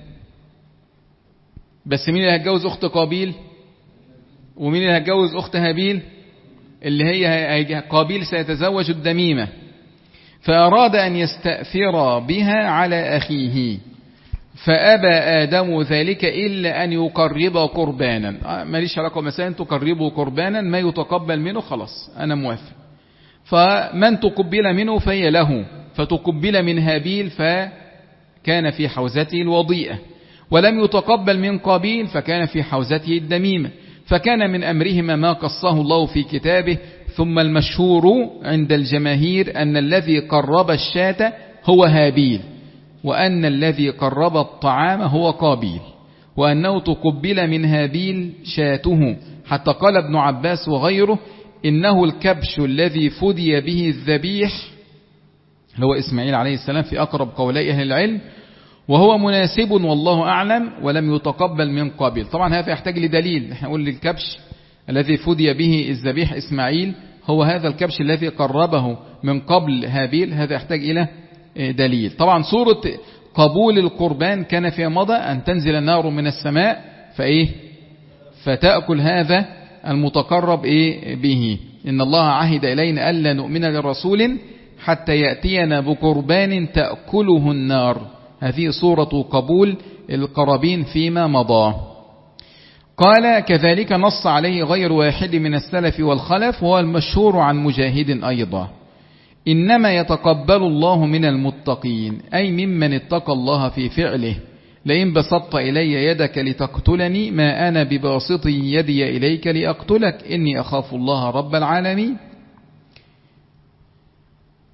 بس مين اللي هتجوز اخت قابيل ومين اللي هتجوز اخت هابيل؟ اللي هي قابيل سيتزوج الدميمة. فأراد أن يستأثر بها على أخيه فأبى آدم ذلك إلا أن يقرب قربانا. ماليش علاقة مثلا تقربوا قربانا ما يتقبل منه خلاص أنا موافق. فمن تقبل منه فهي له، فتقبل من هابيل فكان في حوزته الوضيئة، ولم يتقبل من قابيل فكان في حوزته الدميمة. فكان من أمرهما ما قصه الله في كتابه. ثم المشهور عند الجماهير أن الذي قرب الشاة هو هابيل، وأن الذي قرب الطعام هو قابيل، وأنه تقبل من هابيل شاته. حتى قال ابن عباس وغيره إنه الكبش الذي فدي به الذبيح هو إسماعيل عليه السلام في أقرب قولي أهل العلم، وهو مناسب والله أعلم، ولم يتقبل من قابيل. طبعا هذا يحتاج لدليل. نحن نقول الكبش الذي فدي به الذبيح إسماعيل هو هذا الكبش الذي قربه من قبل هابيل، هذا يحتاج إلى دليل. طبعا صورة قبول القربان كان في مضى أن تنزل النار من السماء فإيه فتأكل هذا المتقرب إيه به. إن الله عهد إلينا ألا نؤمن لرسول حتى يأتينا بقربان تأكله النار. هذه صورة قبول القرابين فيما مضى. قال كذلك نص عليه غير واحد من السلف والخلف، وهو المشهور عن مجاهد أيضا. إنما يتقبل الله من المتقين، أي ممن اتقى الله في فعله. لئن بسطت إلي يدك لتقتلني ما أنا بباسط يدي إليك لأقتلك إني أخاف الله رب العالمين.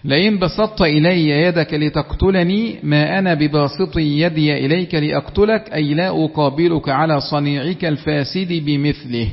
لئن بسطت إلي يدك لتقتلني ما أنا بباسط يدي إليك لأقتلك، أي لا أقابلك على صنيعك الفاسد بمثله.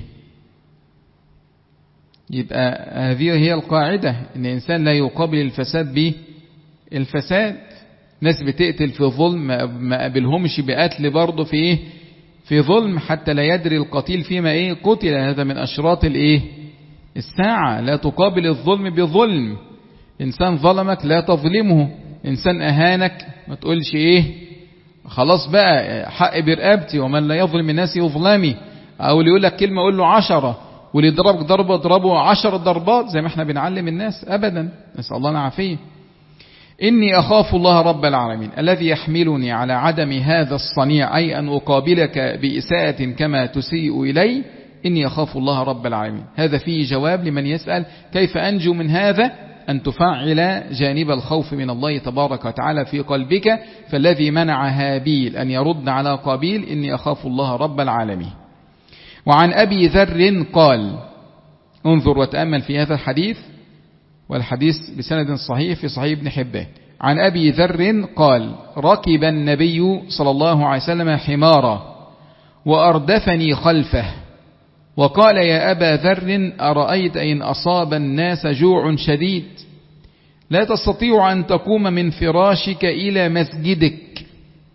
يبقى هذه هي القاعدة، إن الإنسان لا يقابل الفساد بالفساد. ناس بتقتل في ظلم ما قابلهمش بقتل برضه في إيه؟ في ظلم، حتى لا يدري القتيل فيما إيه قتل. هذا من أشراط الإيه؟ الساعة. لا تقابل الظلم بظلم. إنسان ظلمك لا تظلمه، إنسان أهانك ما تقولش إيه خلاص بقى حق برقبتي، ومن لا يظلم الناس يظلمي. أو اللي يقول لك كلمة أقول له عشرة، واللي يضربك ضربة ضربه عشر ضربات، زي ما احنا بنعلم الناس. أبدا، نسأل الله العافية. إني أخاف الله رب العالمين الذي يحملني على عدم هذا الصنيع، أي أن أقابلك بإساءة كما تسيء إلي. إني أخاف الله رب العالمين. هذا فيه جواب لمن يسأل كيف أنجو من هذا، أن تفعل جانب الخوف من الله تبارك وتعالى في قلبك. فالذي منع هابيل أن يرد على قابيل إني أخاف الله رب العالمين. وعن أبي ذر قال، انظر وتأمل في هذا الحديث، والحديث بسند صحيح في صحيح ابن حبان. عن أبي ذر قال: ركب النبي صلى الله عليه وسلم حمارا وأردفني خلفه وقال: يا أبا ذر أرأيت إن أصاب الناس جوع شديد لا تستطيع أن تقوم من فراشك إلى مسجدك.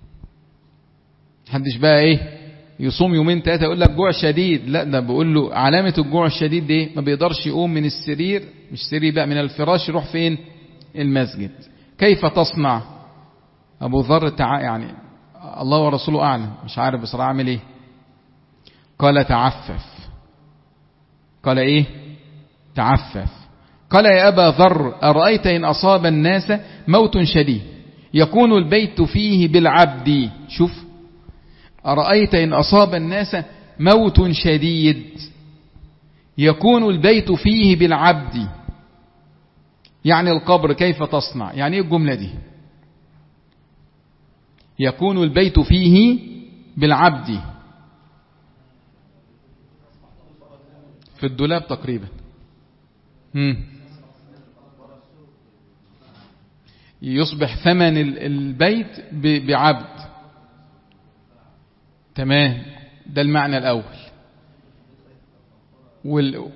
محدش بقى إيه يصوم يومين ثلاثة يقول لك جوع شديد، لا، ده بقول له علامة الجوع الشديد دي ما بيقدرش يقوم من السرير، مش سرير بقى، من الفراش يروح فين؟ المسجد. كيف تصنع؟ أبو ذر تع... يعني الله ورسوله أعلم، مش عارف بصراحة عمل إيه. قال: تعفف. قال إيه؟ تعفف. قال: يا أبا ذر أرأيت إن أصاب الناس موت شديد يكون البيت فيه بالعبد. شوف، أرأيت إن أصاب الناس موت شديد يكون البيت فيه بالعبد، يعني القبر، كيف تصنع؟ يعني إيه الجملة دي؟ يكون البيت فيه بالعبد، في الدولاب تقريبا. مم. يصبح ثمن البيت بعبد. تمام، ده المعنى الأول. وال...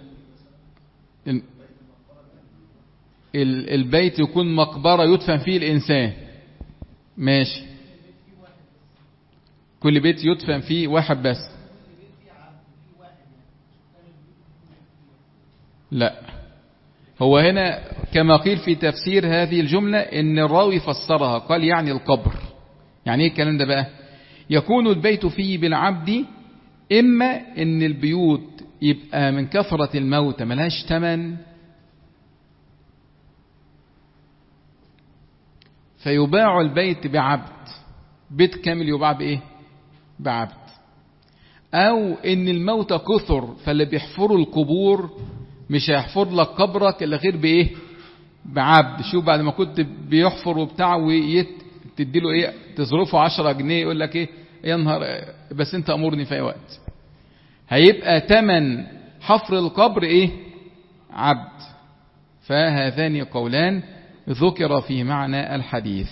البيت يكون مقبرة يدفن فيه الإنسان. ماشي، كل بيت يدفن فيه واحد بس. لا، هو هنا كما قيل في تفسير هذه الجملة إن الراوي فسرها قال يعني القبر. يعني ايه الكلام ده بقى؟ يكون البيت فيه بالعبد، إما إن البيوت يبقى من كثرة الموت ملهاش تمن فيباع البيت بعبد، بيت كامل يباع بإيه؟ بعبد. أو إن الموت كثر فاللي بيحفروا القبور مش هيحفر لك قبرك إلا غير بإيه؟ بعبد. شوف، بعد ما كنت بيحفر وبتاع وتديله إيه؟ تصرفه عشرة جنيه يقول لك إيه؟ يا نهار، بس أنت أمرني في أي وقت. هيبقى تمن حفر القبر إيه؟ عبد. فهذان قولان ذكر في معنى الحديث.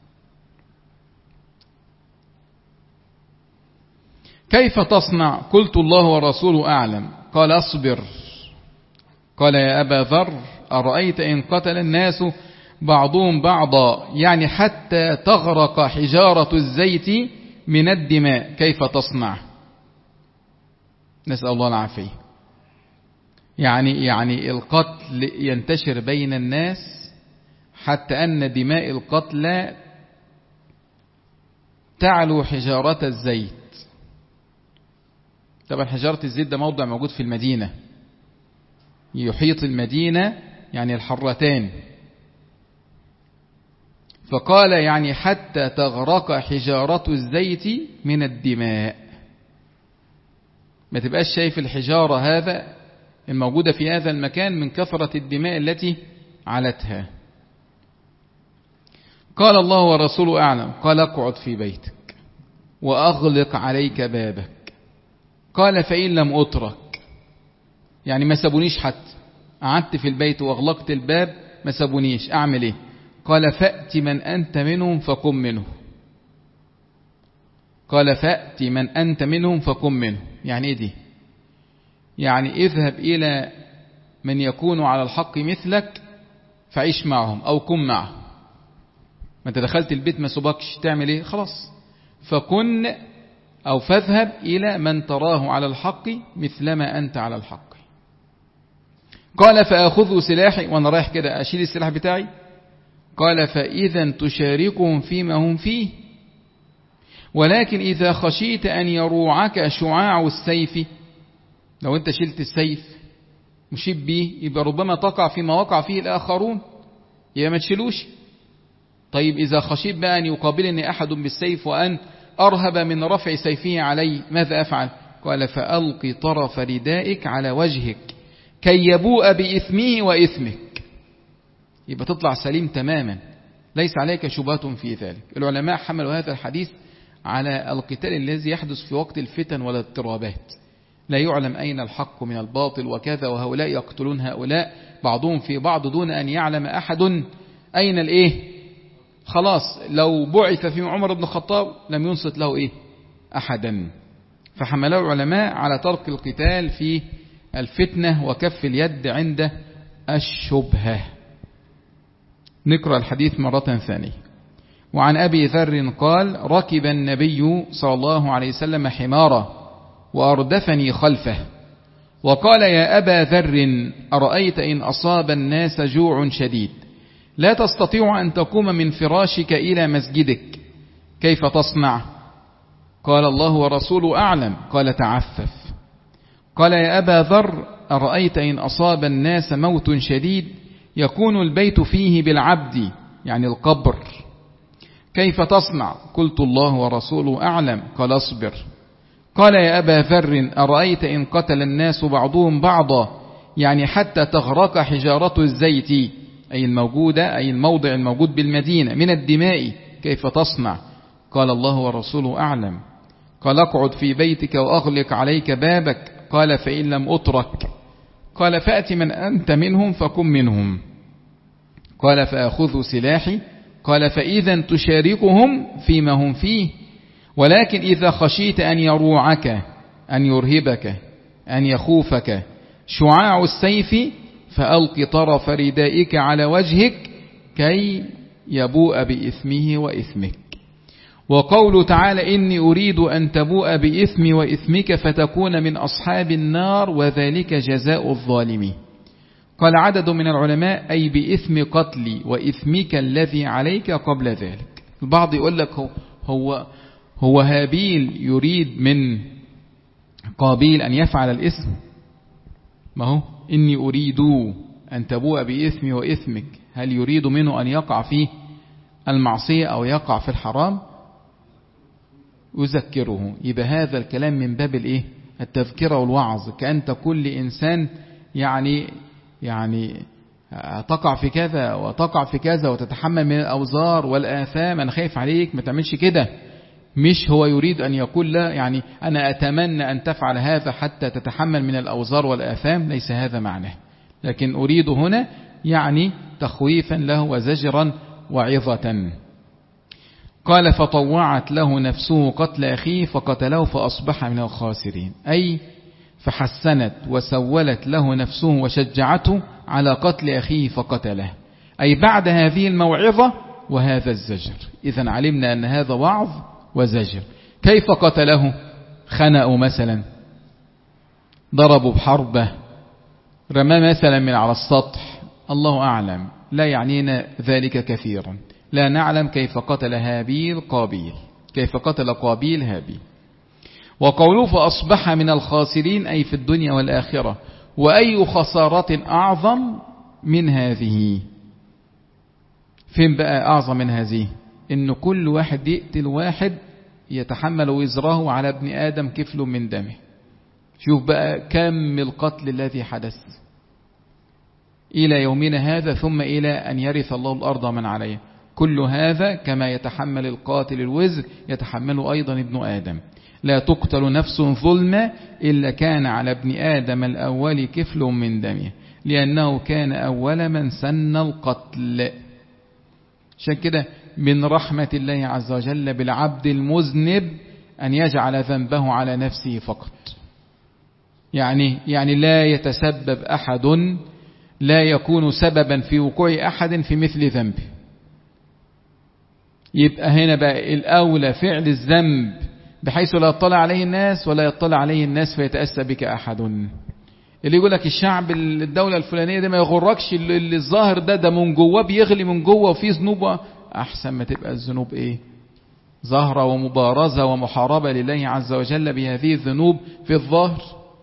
كيف تصنع؟ قلت الله ورسوله أعلم. قال: أصبر. قال: يا أبا ذر أرأيت إن قتل الناس بعضهم بعضا، يعني حتى تغرق حجارة الزيت من الدماء، كيف تصنع؟ نسأل الله العافية. يعني يعني القتل ينتشر بين الناس حتى أن دماء القتلى تعلو حجارة الزيت. طبعا حجارة الزيت ده موضع موجود في المدينة، يحيط المدينة يعني الحرتان. فقال يعني حتى تغرق حجارة الزيت من الدماء. ما تبقاش شايف الحجارة هذا الموجودة في هذا المكان من كثرة الدماء التي علتها. قال: الله ورسوله أعلم. قال: اقعد في بيتك وأغلق عليك بابك. قال: فإن لم أترك، يعني ما سابونيش، حتى قعدت في البيت وأغلقت الباب ما سابونيش، أعمل إيه؟ قال فأت من أنت منهم فقم منه. قال فأت من أنت منهم فقم منه. يعني إيه دي؟ يعني اذهب إلى من يكون على الحق مثلك فعيش معهم أو قم معهم. ما انت دخلت البيت ما سبقش تعمل ايه؟ خلاص. فكن أو فاذهب إلى من تراه على الحق مثلما أنت على الحق. قال فأخذ سلاحي، وأنا رايح كده أشيل السلاح بتاعي. قال فإذا تشاركهم فيما هم فيه، ولكن إذا خشيت أن يروعك شعاع السيف، لو أنت شلت السيف مشيب بيه يبقى ربما تقع فيما وقع فيه الآخرون، يبقى ما تشيلوش. طيب إذا خشيت بقى أن يقابلني أحد بالسيف وأن أرهب من رفع سيفه علي، ماذا أفعل؟ قال فألقي طرف ردائك على وجهك كي يبوء بإثمه وإثمك. يبقى تطلع سليم تماما، ليس عليك شبهة في ذلك. العلماء حملوا هذا الحديث على القتال الذي يحدث في وقت الفتن والاضطرابات، لا يعلم أين الحق من الباطل وكذا، وهؤلاء يقتلون هؤلاء بعضهم في بعض دون أن يعلم أحد أين الإيه. خلاص لو بعث في عمر بن الخطاب لم ينصت له إيه أحدا. فحملوا العلماء على ترك القتال في الفتنة وكف اليد عند الشبهة. نقرأ الحديث مرة ثانية. وعن أبي ذر قال ركب النبي صلى الله عليه وسلم حمارا وأردفني خلفه وقال يا أبا ذر أرأيت إن أصاب الناس جوع شديد لا تستطيع أن تقوم من فراشك إلى مسجدك كيف تصنع؟ قال الله ورسوله أعلم. قال تعفف. قال يا أبا ذر أرأيت إن أصاب الناس موت شديد يكون البيت فيه بالعبد يعني القبر كيف تصنع؟ قلت الله ورسوله أعلم. قال اصبر. قال يا أبا ذر أرأيت إن قتل الناس بعضهم بعضا يعني حتى تغرق حجارة الزيت أي الموجودة أي الموضع الموجود بالمدينة من الدماء كيف تصنع؟ قال الله ورسوله أعلم. قال اقعد في بيتك وأغلق عليك بابك. قال فإن لم أترك. قال فأت من أنت منهم فكن منهم. قال فأخذ سلاحي. قال فإذا تشاركهم فيما هم فيه، ولكن إذا خشيت أن يروعك أن يرهبك أن يخوفك شعاع السيف فألق طرف ردائك على وجهك كي يبوء بإثمه وإثمك. وقوله تعالى إني أريد أن تبوء بإثمي وإثمك فتكون من أصحاب النار وذلك جزاء الظالمين. قال عدد من العلماء أي بإثم قتلي وإثمك الذي عليك قبل ذلك. البعض يقول لك هو, هو, هو هابيل يريد من قابيل أن يفعل الإثم، ما هو إني أريد أن تبوء بإثمي وإثمك، هل يريد منه أن يقع في المعصية أو يقع في الحرام؟ يذكره. يبقى هذا الكلام من باب الإيه؟ التذكرة والوعظ، كأنت كل إنسان يعني يعني تقع في كذا وتقع في كذا وتتحمل من الأوزار والآثام، أنا خايف عليك ما تعملش كده. مش هو يريد أن يقول لا يعني أنا أتمنى أن تفعل هذا حتى تتحمل من الأوزار والآثام، ليس هذا معناه، لكن أريد هنا يعني تخويفا له وزجرا وعظة. قال فطوعت له نفسه قتل أخيه فقتله فأصبح من الخاسرين، أي فحسنت وسولت له نفسه وشجعته على قتل أخيه فقتله، أي بعد هذه الموعظة وهذا الزجر. إذن علمنا أن هذا وعظ وزجر. كيف قتله؟ خنقوا مثلا، ضربوا بحربة، رمى مثلا من على السطح، الله أعلم، لا يعنينا ذلك كثيرا. لا نعلم كيف قتل هابيل قابيل، كيف قتل قابيل هابيل. وقوله فأصبح من الخاسرين أي في الدنيا والآخرة. وأي خسارة أعظم من هذه؟ فين بقى أعظم من هذه؟ إن كل واحد يقتل واحد يتحمل وزره على ابن آدم كفل من دمه. شوف بقى كم القتل الذي حدث إلى يومنا هذا، ثم إلى أن يرث الله الأرض من عليها. كل هذا كما يتحمل القاتل الوزر يتحمل أيضا ابن آدم. لا تقتل نفس ظلما إلا كان على ابن آدم الأول كفل من دمه، لأنه كان أول من سن القتل. عشان كده من رحمة الله عز وجل بالعبد المذنب أن يجعل ذنبه على نفسه فقط. يعني يعني لا يتسبب أحد، لا يكون سببا في وقوع أحد في مثل ذنبه. يبقى هنا بقى الأولى فعل الذنب بحيث لا يطلع عليه الناس ولا يطلع عليه الناس فيتأسى بك أحد. اللي يقول لك الشعب الدولة الفلانية ده ما يغركش، اللي الظاهر ده ده من جواه بيغلي من جوه وفيه ذنوب، أحسن ما تبقى الذنوب إيه؟ ظاهرة ومبارزة ومحاربة لله عز وجل بهذه الذنوب في الظاهر.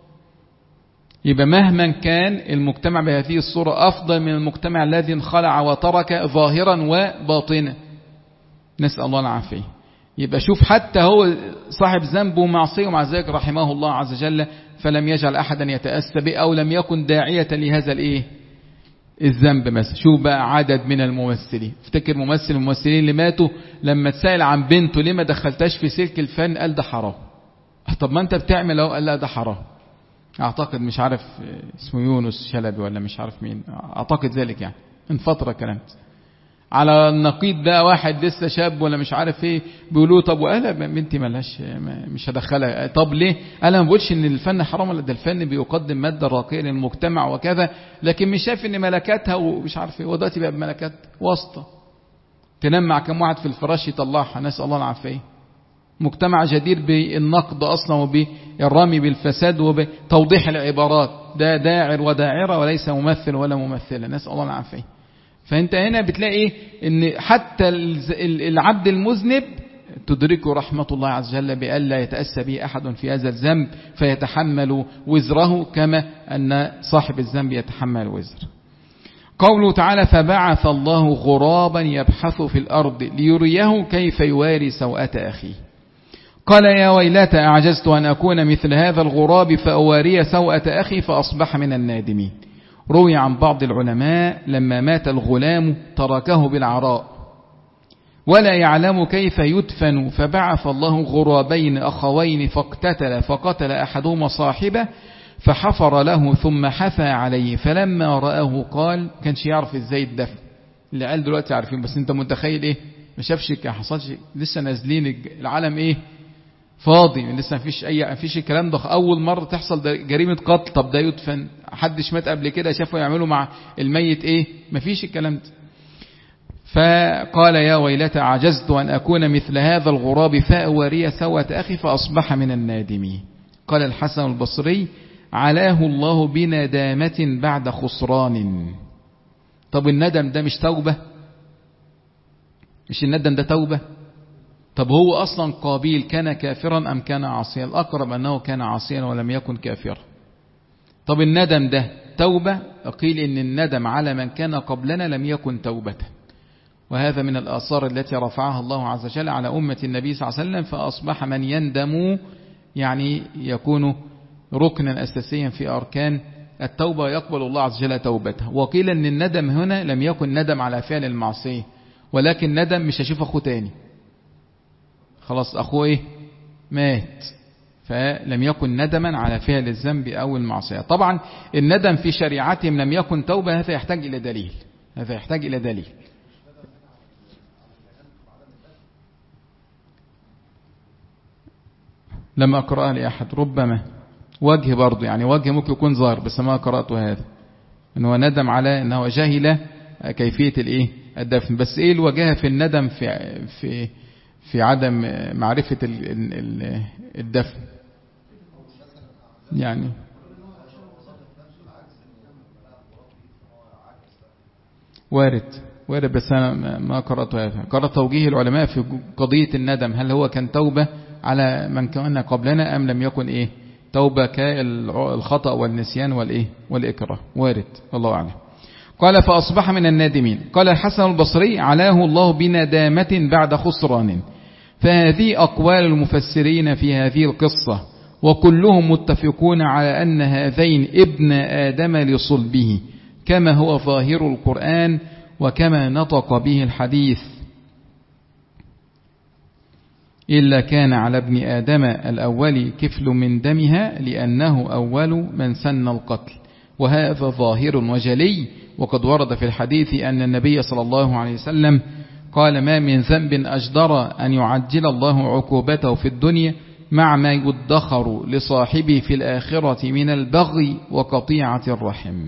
يبقى مهما كان المجتمع بهذه الصورة أفضل من المجتمع الذي انخلع وترك ظاهرا وباطنا، نسأل الله العافية. يبقى شوف حتى هو صاحب ذنب ومعصية ومع ذلك رحمه الله عز وجل فلم يجعل أحدا يتأسى به أو لم يكن داعية لهذا الإيه الذنب. مثلا شوف بقى عدد من الممثلين، افتكر ممثل الممثلين اللي ماتوا لما تسأل عن بنته ليه ما دخلتاش في سلك الفن قال ده حرام. طب ما انت بتعمل اهو، قال لا ده حرام. اعتقد مش عارف اسمه يونس شلبي ولا مش عارف مين، اعتقد ذلك يعني من فترة كلمت على النقيض بقى واحد لسه شاب ولا مش عارف ايه بيقولوا طب وقال بنتي ملهاش مش هدخلها. طب ليه؟ قال انا ما بقولش ان الفن حرام ولا ده الفن بيقدم ماده راقيه للمجتمع وكذا، لكن مش شايف ان ملكاتها ومش عارف ايه، ودلوقتي بقى بملكات واسطه تنام مع كم واحد في الفراش يطلعها، نسال الله العافيه. مجتمع جدير بالنقد اصلا وبالرمي بالفساد وبتوضيح العبارات، ده داعر وداعره وليس ممثل ولا ممثله، نسال الله العافيه. فانت هنا بتلاقي ان حتى العبد المذنب تدركه رحمة الله عز وجل بألا يتأسى به أحد في هذا الذنب فيتحمل وزره كما أن صاحب الذنب يتحمل وزر. قوله تعالى فبعث الله غرابا يبحث في الأرض ليريه كيف يواري سوءة أخيه. قال يا ويلتى أعجزت أن أكون مثل هذا الغراب فأواري سوءة أخي فأصبح من النادمين. روي عن بعض العلماء لما مات الغلام تركه بالعراء ولا يعلم كيف يدفن، فبعث الله غرابين أخوين فاقتتل، فقتل أحدهما صاحبه فحفر له ثم حفى عليه، فلما رآه قال كانش يعرف ازاي الدفن. اللي قال دلوقتي عارفين، بس انت متخيل ايه؟ ما شافش ما حصلش، لسه نازلين العالم ايه فاضي، لسه ما فيش اي ما فيش الكلام ده، اول مره تحصل جريمه قتل. طب ده يدفن، حدش مات قبل كده شافوا يعملوا مع الميت ايه؟ ما فيش الكلام ده. فقال يا ويلتى عجزت ان اكون مثل هذا الغراب فاواري سوءة اخي فاصبح من النادمين. قال الحسن البصري علاه الله بندامة بعد خسران. طب الندم ده مش توبة؟ مش الندم ده توبة؟ طب هو أصلا قابيل كان كافرا أم كان عاصيا؟ الأقرب أنه كان عاصيا ولم يكن كافرا. طب الندم ده توبة؟ قيل إن الندم على من كان قبلنا لم يكن توبة، وهذا من الآثار التي رفعها الله عز وجل على أمة النبي صلى الله عليه وسلم، فأصبح من يندم يعني يكون ركنا أساسيا في أركان التوبة يقبل الله عز وجل توبته. وقيل أن الندم هنا لم يكن ندم على فعل المعصية، ولكن ندم مش هشوف أخوه تاني، خلاص أخوه إيه؟ مات، فلم يكن ندما على فعل الذنب أو المعصية. طبعا الندم في شريعتهم لم يكن توبة، هذا يحتاج إلى دليل، هذا يحتاج إلى دليل. لم أقرأ لأحد، ربما وجه برضه، يعني وجه ممكن يكون ظاهر بس ما قرأته هذا، أنه ندم على أنه جهل كيفية الإيه الدفن. بس إيه الوجهة في الندم في في في عدم معرفة الدفن؟ يعني وارد وارد بس أنا ما قرأته هذا. قرأت توجيه العلماء في قضية الندم، هل هو كان توبة على من كان قبلنا أم لم يكن إيه توبة كالخطأ والنسيان والإيه والإكراه؟ وارد، الله أعلم. قال فأصبح من النادمين. قال الحسن البصري علاه الله بندامة بعد خسران. فهذه أقوال المفسرين في هذه القصة، وكلهم متفقون على أن هذين ابن آدم لصلبه كما هو ظاهر القرآن وكما نطق به الحديث، إلا كان على ابن آدم الأول كفل من دمها لأنه أول من سن القتل، وهذا ظاهر وجلي. وقد ورد في الحديث أن النبي صلى الله عليه وسلم قال ما من ذنب أجدر أن يعجل الله عقوبته في الدنيا مع ما يدخر لصاحبه في الآخرة من البغي وقطيعة الرحم.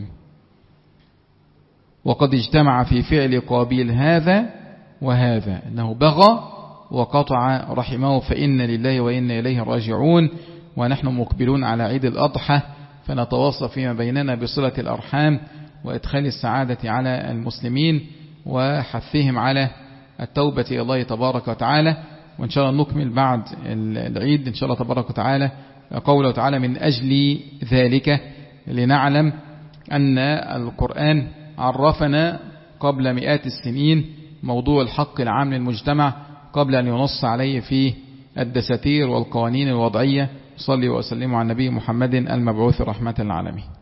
وقد اجتمع في فعل قابيل هذا وهذا، أنه بغى وقطع رحمه، فإن لله وإنا إليه راجعون. ونحن مقبلون على عيد الأضحى، فنتواصى فيما بيننا بصلة الأرحام وإدخال السعادة على المسلمين وحثهم على التوبة إلى الله تبارك وتعالى. وإن شاء الله نكمل بعد العيد إن شاء الله تبارك وتعالى قوله تعالى من أجل ذلك، لنعلم أن القرآن عرفنا قبل مئات السنين موضوع الحق العام للمجتمع قبل أن ينص عليه في الدساتير والقوانين الوضعية. صلي وسلم على النبي محمد المبعوث رحمة للعالمين.